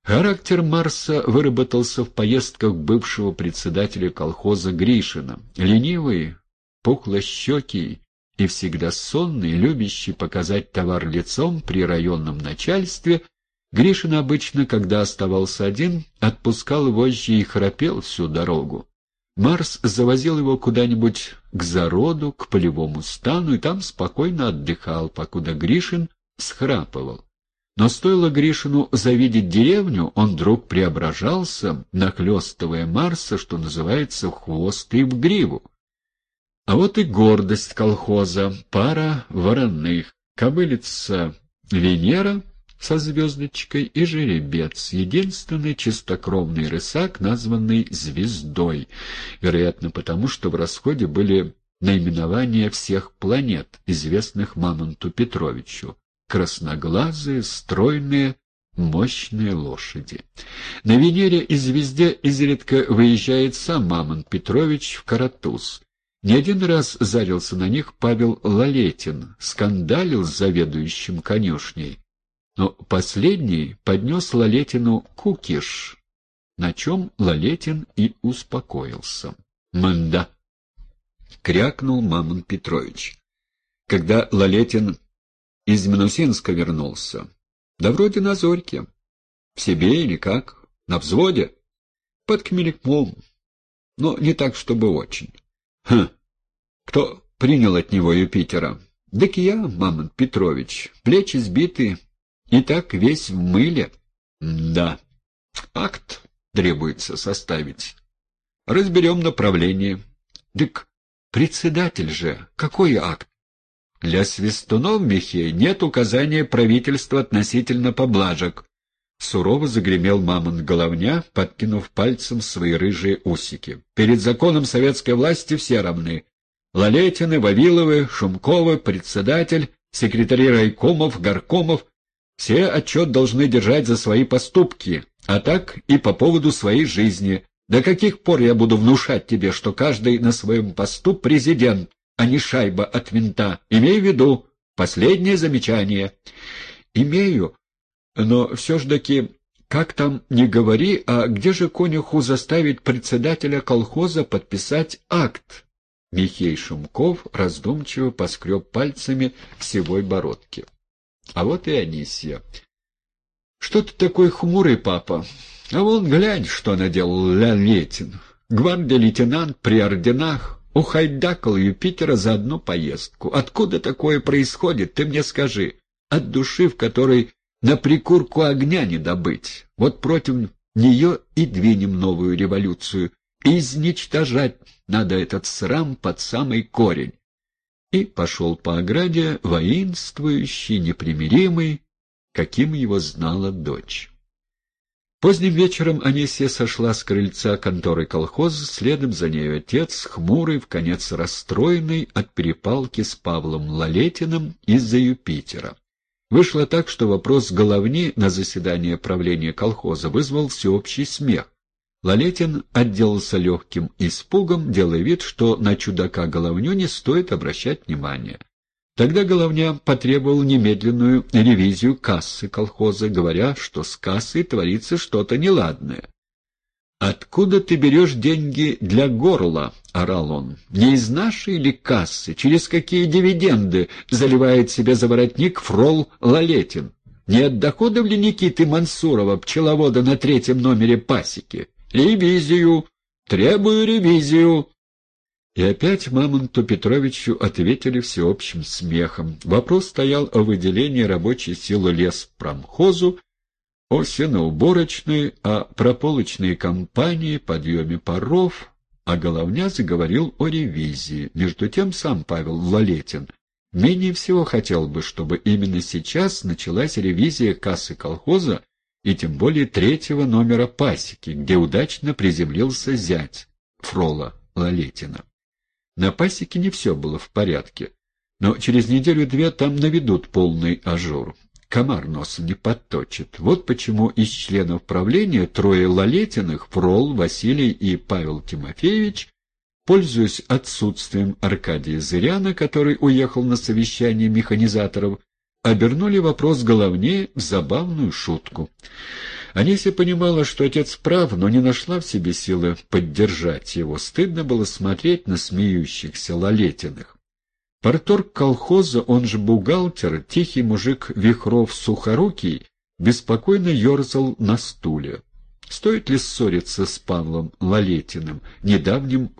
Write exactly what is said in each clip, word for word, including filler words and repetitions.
Характер Марса выработался в поездках бывшего председателя колхоза Гришина. Ленивый, пухлощекий и всегда сонный, любящий показать товар лицом при районном начальстве, Гришин обычно, когда оставался один, отпускал вожжи и храпел всю дорогу. Марс завозил его куда-нибудь к зароду, к полевому стану, и там спокойно отдыхал, покуда Гришин схрапывал. Но стоило Гришину завидеть деревню, он вдруг преображался, нахлёстывая Марса, что называется, в хвост и в гриву. А вот и гордость колхоза, пара вороных, кобылица Венера со звездочкой и жеребец, единственный чистокровный рысак, названный «Звездой», вероятно потому, что в расходе были наименования всех планет, известных Мамонту Петровичу. Красноглазые, стройные, мощные лошади. На Венере и Звезде изредка выезжает сам Мамонт Петрович в Каратуз. Не один раз зарился на них Павел Лалетин, скандалил с заведующим конюшней. Но последний поднес Лалетину кукиш, на чем Лалетин и успокоился. «Мда!» — крякнул Мамонт Петрович. Когда Лалетин из Минусинска вернулся. Да вроде на зорьке. В себе или как? На взводе? Под Хмельком. Но не так, чтобы очень. Хм. Кто принял от него Юпитера? Дык я, Мамонт Петрович. Плечи сбиты. И так весь в мыле. Да. Акт требуется составить. Разберем направление. Дык, председатель же. Какой акт? Для свистунов в мехе нет указания правительства относительно поблажек. Сурово загремел Мамонт Головня, подкинув пальцем свои рыжие усики. Перед законом советской власти все равны. Лалетины, Вавиловы, Шумковы, председатель, секретари райкомов, горкомов — все отчет должны держать за свои поступки, а так и по поводу своей жизни. До каких пор я буду внушать тебе, что каждый на своем посту президент, а не шайба от винта? Имей в виду. Последнее замечание. Имею. Но все ж таки, как там не говори, а где же конюху заставить председателя колхоза подписать акт? Михей Шумков раздумчиво поскреб пальцами сивой бородки. А вот и Анисья. Что ты такой хмурый, папа? А вон глянь, что наделал Лалетин. Гвардия-лейтенант при орденах ухайдакал Юпитера за одну поездку. Откуда такое происходит, ты мне скажи. От души, в которой на прикурку огня не добыть. Вот против нее и двинем новую революцию. Изничтожать надо этот срам под самый корень. И пошел по ограде воинствующий, непримиримый, каким его знала дочь. Поздним вечером Анисья сошла с крыльца конторы колхоза, следом за нею отец, хмурый, вконец расстроенный от перепалки с Павлом Лалетиным из-за Юпитера. Вышло так, что вопрос Головни на заседание правления колхоза вызвал всеобщий смех. Лалетин отделался легким испугом, делая вид, что на чудака Головню не стоит обращать внимания. Тогда Головня потребовал немедленную ревизию кассы колхоза, говоря, что с кассой творится что-то неладное. «Откуда ты берешь деньги для горла?» — орал он. «Не из нашей ли кассы? Через какие дивиденды заливает себе за воротник фрол Лалетин? Не от доходов ли Никиты Мансурова, пчеловода на третьем номере пасеки? Ревизию! Требую ревизию!» И опять Мамонту Петровичу ответили всеобщим смехом. Вопрос стоял о выделении рабочей силы леспромхозу, о сеноуборочной, о прополочной кампании, подъеме паров, а Головня заговорил о ревизии. Между тем сам Павел Лалетин менее всего хотел бы, чтобы именно сейчас началась ревизия кассы колхоза и тем более третьего номера пасеки, где удачно приземлился зять фрола Лалетина. На пасеке не все было в порядке, но через неделю-две там наведут полный ажур. Комар носа не подточит. Вот почему из членов правления трое Лалетиных, Фрол, Василий и Павел Тимофеевич, пользуясь отсутствием Аркадия Зыряна, который уехал на совещание механизаторов, обернули вопрос Головне в забавную шутку. Анися понимала, что отец прав, но не нашла в себе силы поддержать его. Стыдно было смотреть на смеющихся Лалетиных. Парторг колхоза, он же бухгалтер, тихий мужик Вихров Сухорукий, беспокойно ерзал на стуле. Стоит ли ссориться с Павлом Лалетиным, недавним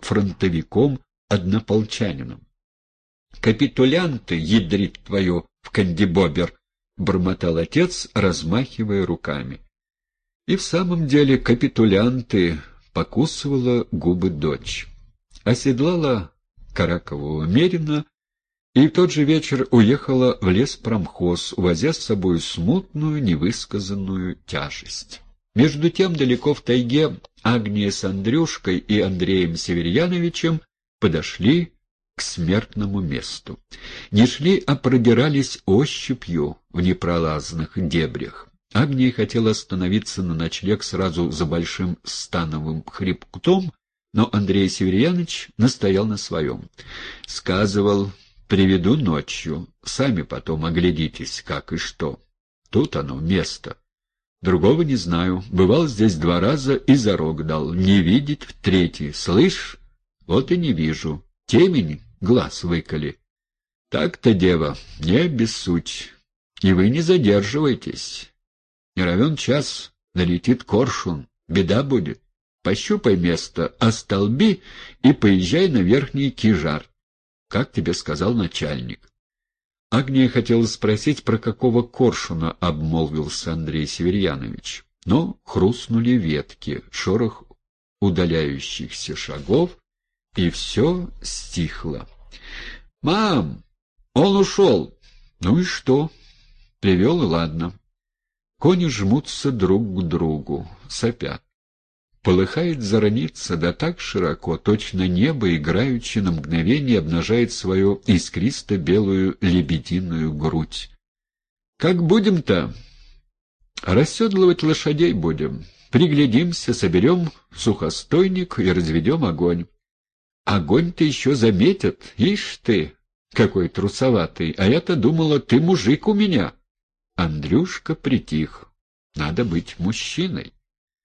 фронтовиком-однополчанином? «Капитулянты, ядрит твою в кандибобер!» — бормотал отец, размахивая руками. И в самом деле капитулянты, — покусывала губы дочь. Оседлала Каракового Мерина и в тот же вечер уехала в леспромхоз, увозя с собой смутную, невысказанную тяжесть. Между тем далеко в тайге Агния с Андрюшкой и Андреем Северьяновичем подошли к смертному месту. Не шли, а продирались ощупью в непролазных дебрях. Агния хотела остановиться на ночлег сразу за большим становым хребтом, но Андрей Северьянович настоял на своем. Сказывал: «Приведу ночью, сами потом оглядитесь, как и что. Тут оно, место. Другого не знаю. Бывал здесь два раза и зарок дал. Не видеть в третий. Слышь? Вот и не вижу. Темень, глаз выколи. Так-то, дева, не обессудь. И вы не задерживайтесь. Не равен час, налетит коршун. Беда будет. Пощупай место, остолби и поезжай на верхний Кижар. Как тебе сказал начальник». Агния хотела спросить, про какого коршуна обмолвился Андрей Северьянович. Но хрустнули ветки, шорох удаляющихся шагов, и все стихло. «Мам, он ушел!» «Ну и что? Привел, и ладно». Кони жмутся друг к другу, сопят. Полыхает зарница, да так широко, точно небо, играючи на мгновение, обнажает свою искристо-белую лебединую грудь. «Как будем-то?» «Расседлывать лошадей будем. Приглядимся, соберем сухостойник и разведем огонь». «Огонь-то еще заметят. Ишь ты, какой трусоватый! А я-то думала, ты мужик у меня». Андрюшка притих. Надо быть мужчиной.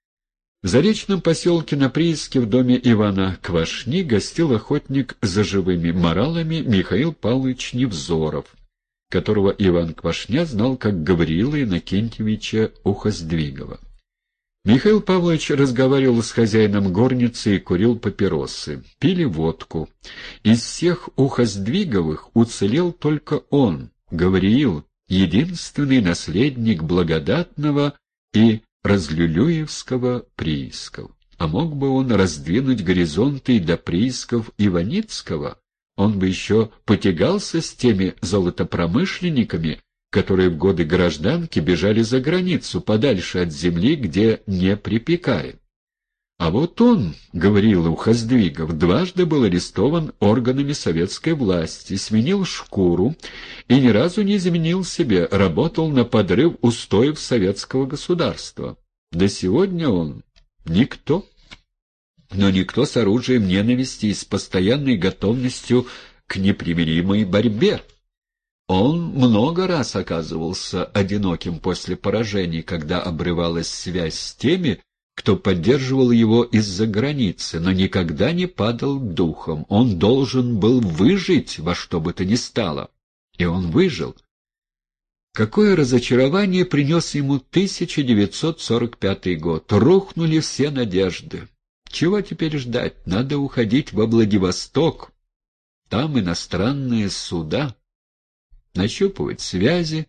В заречном поселке на прииске в доме Ивана Квашни гостил охотник за живыми моралами Михаил Павлович Невзоров, которого Иван Квашня знал как Гавриила Иннокентьевича Ухоздвигова. Михаил Павлович разговаривал с хозяином горницы и курил папиросы. Пили водку. Из всех Ухоздвиговых уцелел только он, Гавриил, единственный наследник благодатного и разлюлюевского приисков. А мог бы он раздвинуть горизонты и до приисков Иваницкого, он бы еще потягался с теми золотопромышленниками, которые в годы гражданки бежали за границу, подальше от земли, где не припекает. А вот он, говорил Ухоздвигов, дважды был арестован органами советской власти, сменил шкуру и ни разу не изменил себе, работал на подрыв устоев советского государства. Да сегодня он никто, но никто с оружием ненависти и с постоянной готовностью к непримиримой борьбе. Он много раз оказывался одиноким после поражений, когда обрывалась связь с теми, кто поддерживал его из-за границы, но никогда не падал духом. Он должен был выжить во что бы то ни стало. И он выжил. Какое разочарование принес ему тысяча девятьсот сорок пятый год. Рухнули все надежды. Чего теперь ждать? Надо уходить во Владивосток. Там иностранные суда. Нащупывать связи.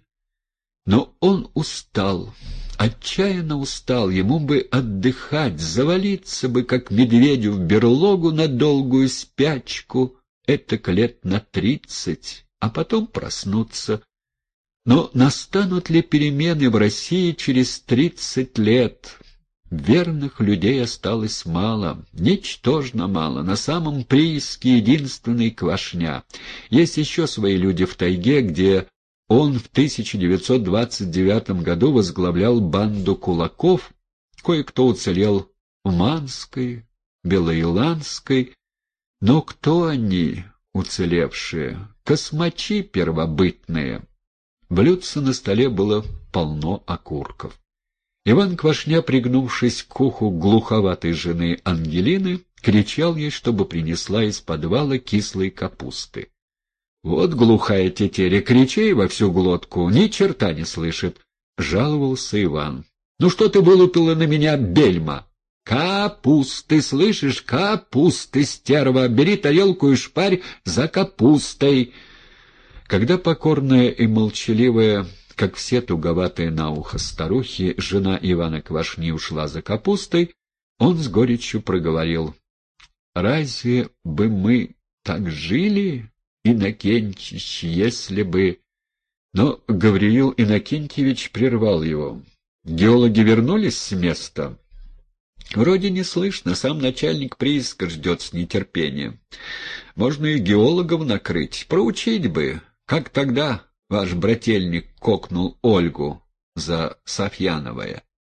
Но он устал. Отчаянно устал, ему бы отдыхать, завалиться бы, как медведю, в берлогу на долгую спячку, этак лет на тридцать, а потом проснуться. Но настанут ли перемены в России через тридцать лет? Верных людей осталось мало, ничтожно мало, на самом прииске единственный Квашня. Есть еще свои люди в тайге, где он в тысяча девятьсот двадцать девятом году возглавлял банду кулаков, кое-кто уцелел в Манской, Белоиланской, но кто они, уцелевшие? Космачи первобытные. Блюдце на столе было полно окурков. Иван Квашня, пригнувшись к уху глуховатой жены Ангелины, кричал ей, чтобы принесла из подвала кислой капусты. «Вот глухая тетеря, кричи во всю глотку, ни черта не слышит», — жаловался Иван. «Ну что ты вылупила на меня, бельма? Капусты, слышишь, капусты, стерва, бери тарелку и шпарь за капустой». Когда покорная и молчаливая, как все туговатые на ухо старухи, жена Ивана Квашни ушла за капустой, он с горечью проговорил: «Разве бы мы так жили, Иннокентич, если бы...» Но Гавриил Иннокентьевич прервал его. «Геологи вернулись с места?» «Вроде не слышно, сам начальник прииска ждет с нетерпением. Можно и геологов накрыть, проучить бы, как тогда ваш брательник кокнул Ольгу за Софьяновое».